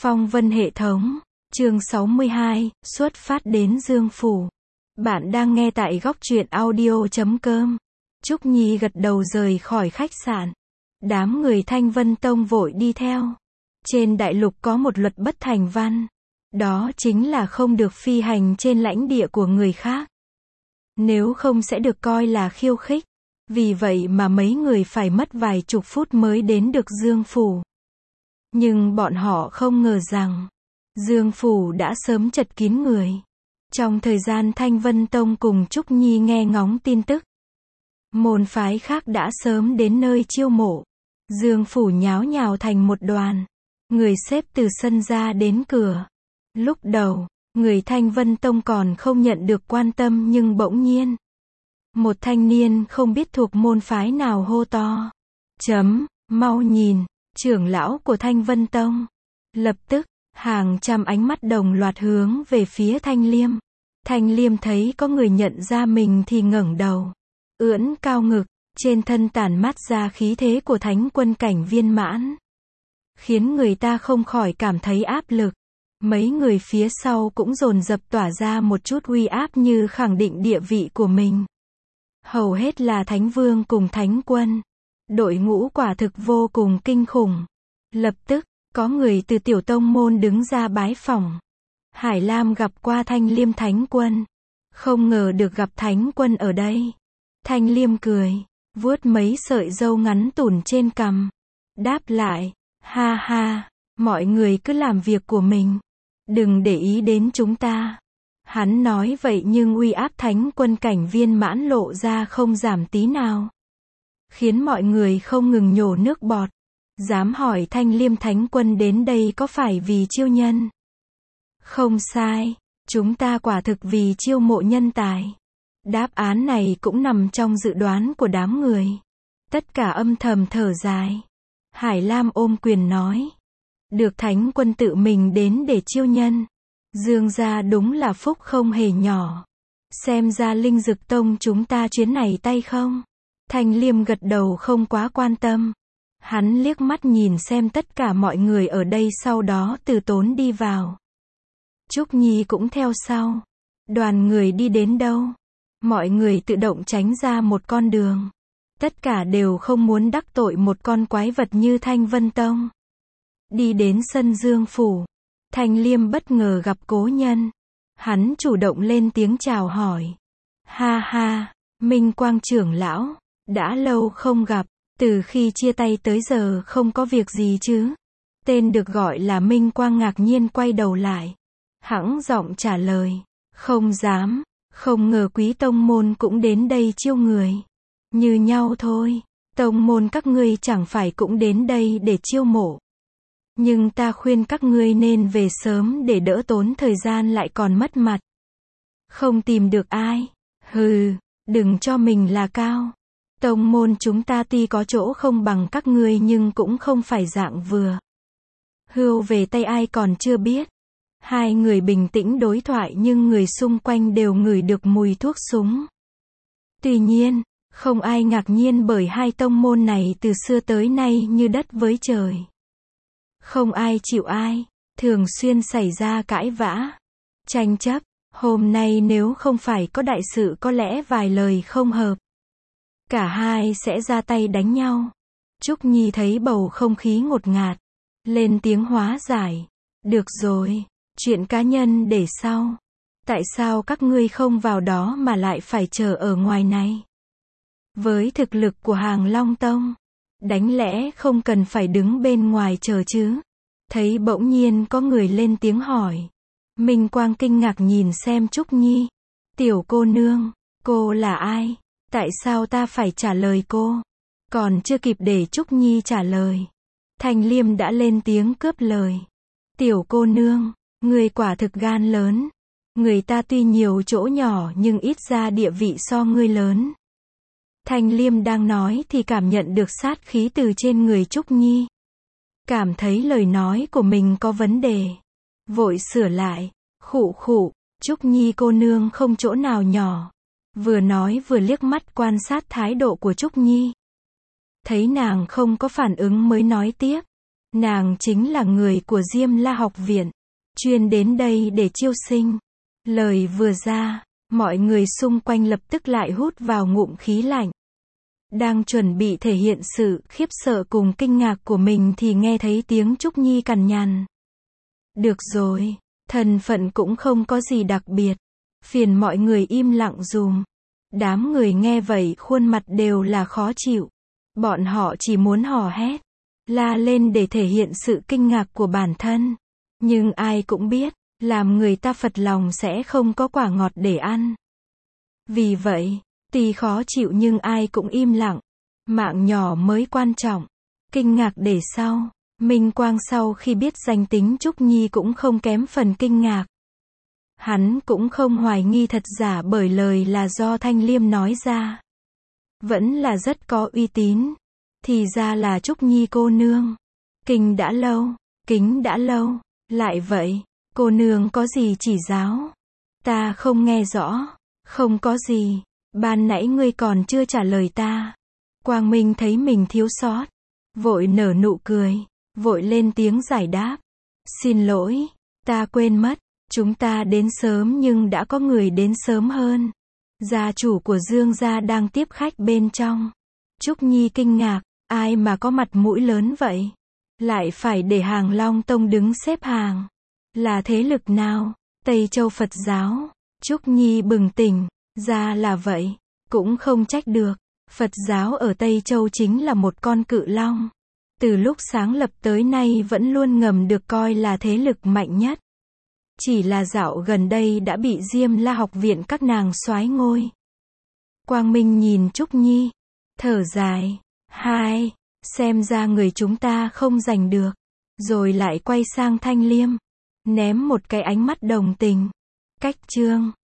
Phong vân hệ thống, chương 62, xuất phát đến Dương Phủ. Bạn đang nghe tại góc truyện audio.com. Trúc Nhi gật đầu rời khỏi khách sạn. Đám người Thanh Vân Tông vội đi theo. Trên đại lục có một luật bất thành văn. Đó chính là không được phi hành trên lãnh địa của người khác. Nếu không sẽ được coi là khiêu khích. Vì vậy mà mấy người phải mất vài chục phút mới đến được Dương Phủ. Nhưng bọn họ không ngờ rằng, Dương Phủ đã sớm chật kín người. Trong thời gian Thanh Vân Tông cùng Trúc Nhi nghe ngóng tin tức, môn phái khác đã sớm đến nơi chiêu mộ. Dương Phủ nháo nhào thành một đoàn, người xếp từ sân ra đến cửa. Lúc đầu, người Thanh Vân Tông còn không nhận được quan tâm nhưng bỗng nhiên, một thanh niên không biết thuộc môn phái nào hô to. Mau nhìn, trưởng lão của Thanh Vân Tông. Lập tức, hàng trăm ánh mắt đồng loạt hướng về phía Thanh Liêm. Thanh Liêm thấy có người nhận ra mình thì ngẩng đầu, ưỡn cao ngực, trên thân tản mát ra khí thế của thánh quân cảnh viên mãn, khiến người ta không khỏi cảm thấy áp lực. Mấy người phía sau cũng dồn dập tỏa ra một chút uy áp như khẳng định địa vị của mình. Hầu hết là thánh vương cùng thánh quân. Đội ngũ quả thực vô cùng kinh khủng. Lập tức, có người từ tiểu tông môn đứng ra bái phỏng. Hải Lam gặp qua Thanh Liêm thánh quân. Không ngờ được gặp thánh quân ở đây. Thanh Liêm cười, vuốt mấy sợi râu ngắn tủn trên cằm. Đáp lại, ha ha, mọi người cứ làm việc của mình. Đừng để ý đến chúng ta. Hắn nói vậy nhưng uy áp thánh quân cảnh viên mãn lộ ra không giảm tí nào, khiến mọi người không ngừng nhổ nước bọt. Dám hỏi Thanh Liêm thánh quân đến đây có phải vì chiêu nhân? Không sai, chúng ta quả thực vì chiêu mộ nhân tài. Đáp án này cũng nằm trong dự đoán của đám người. Tất cả âm thầm thở dài. Hải Lam ôm quyền nói, được thánh quân tự mình đến để chiêu nhân, Dương gia đúng là phúc không hề nhỏ. Xem ra Linh Dực Tông chúng ta chuyến này tay không? Thanh Liêm gật đầu không quá quan tâm. Hắn liếc mắt nhìn xem tất cả mọi người ở đây, sau đó từ tốn đi vào. Trúc Nhi cũng theo sau. Đoàn người đi đến đâu, mọi người tự động tránh ra một con đường. Tất cả đều không muốn đắc tội một con quái vật như Thanh Vân Tông. Đi đến sân Dương Phủ, Thanh Liêm bất ngờ gặp cố nhân. Hắn chủ động lên tiếng chào hỏi. Ha ha, Minh Quang trưởng lão, đã lâu không gặp, từ khi chia tay tới giờ không có việc gì chứ? Tên được gọi là Minh Quang ngạc nhiên quay đầu lại. Hãng giọng trả lời, không dám, không ngờ quý tông môn cũng đến đây chiêu người. Như nhau thôi, tông môn các ngươi chẳng phải cũng đến đây để chiêu mộ. Nhưng ta khuyên các ngươi nên về sớm để đỡ tốn thời gian lại còn mất mặt. Không tìm được ai? Hừ, đừng cho mình là cao. Tông môn chúng ta tuy có chỗ không bằng các ngươi nhưng cũng không phải dạng vừa. Hươu về tay ai còn chưa biết. Hai người bình tĩnh đối thoại nhưng người xung quanh đều ngửi được mùi thuốc súng. Tuy nhiên, không ai ngạc nhiên bởi hai tông môn này từ xưa tới nay như đất với trời. Không ai chịu ai, thường xuyên xảy ra cãi vã, tranh chấp. Hôm nay nếu không phải có đại sự có lẽ vài lời không hợp, cả hai sẽ ra tay đánh nhau. Trúc Nhi thấy bầu không khí ngột ngạt, lên tiếng hóa giải. Được rồi, chuyện cá nhân để sau. Tại sao các ngươi không vào đó mà lại phải chờ ở ngoài này? Với thực lực của Hàng Long Tông, đáng lẽ không cần phải đứng bên ngoài chờ chứ? Thấy bỗng nhiên có người lên tiếng hỏi. Minh Quang kinh ngạc nhìn xem Trúc Nhi. Tiểu cô nương, cô là ai? Tại sao ta phải trả lời cô? Còn chưa kịp để Trúc Nhi trả lời, Thanh Liêm đã lên tiếng cướp lời. Tiểu cô nương, người quả thực gan lớn. Người ta tuy nhiều chỗ nhỏ nhưng ít ra địa vị so ngươi lớn. Thanh Liêm đang nói thì cảm nhận được sát khí từ trên người Trúc Nhi. Cảm thấy lời nói của mình có vấn đề. Vội sửa lại. Khụ khụ, Trúc Nhi cô nương không chỗ nào nhỏ. Vừa nói vừa liếc mắt quan sát thái độ của Trúc Nhi. Thấy nàng không có phản ứng mới nói tiếp. Nàng chính là người của Diêm La học viện, chuyên đến đây để chiêu sinh. Lời vừa ra, mọi người xung quanh lập tức lại hút vào ngụm khí lạnh. Đang chuẩn bị thể hiện sự khiếp sợ cùng kinh ngạc của mình thì nghe thấy tiếng Trúc Nhi cằn nhằn. Được rồi, thân phận cũng không có gì đặc biệt. Phiền mọi người im lặng dùm. Đám người nghe vậy khuôn mặt đều là khó chịu. Bọn họ chỉ muốn hò hét, la lên để thể hiện sự kinh ngạc của bản thân. Nhưng ai cũng biết, làm người ta phật lòng sẽ không có quả ngọt để ăn. Vì vậy, tuy khó chịu nhưng ai cũng im lặng. Mạng nhỏ mới quan trọng. Kinh ngạc để sau. Minh Quang sau khi biết danh tính Trúc Nhi cũng không kém phần kinh ngạc. Hắn cũng không hoài nghi thật giả bởi lời là do Thanh Liêm nói ra. Vẫn là rất có uy tín. Thì ra là Trúc Nhi cô nương. Kính đã lâu. Lại vậy, cô nương có gì chỉ giáo? Ta không nghe rõ. Không có gì. Ban nãy ngươi còn chưa trả lời ta. Quang Minh thấy mình thiếu sót. Vội nở nụ cười. Vội lên tiếng giải đáp. Xin lỗi. Ta quên mất. Chúng ta đến sớm nhưng đã có người đến sớm hơn. Gia chủ của Dương gia đang tiếp khách bên trong. Trúc Nhi kinh ngạc. Ai mà có mặt mũi lớn vậy? Lại phải để Hàng Long Tông đứng xếp hàng. Là thế lực nào? Tây Châu Phật giáo. Trúc Nhi bừng tỉnh. Ra là vậy. Cũng không trách được. Phật giáo ở Tây Châu chính là một con cự long. Từ lúc sáng lập tới nay vẫn luôn ngầm được coi là thế lực mạnh nhất. Chỉ là dạo gần đây đã bị Diêm La học viện các nàng soái ngôi. Quang Minh nhìn Trúc Nhi. Thở dài. Xem ra người chúng ta không giành được. Rồi lại quay sang Thanh Liêm. Ném một cái ánh mắt đồng tình. Cách chương.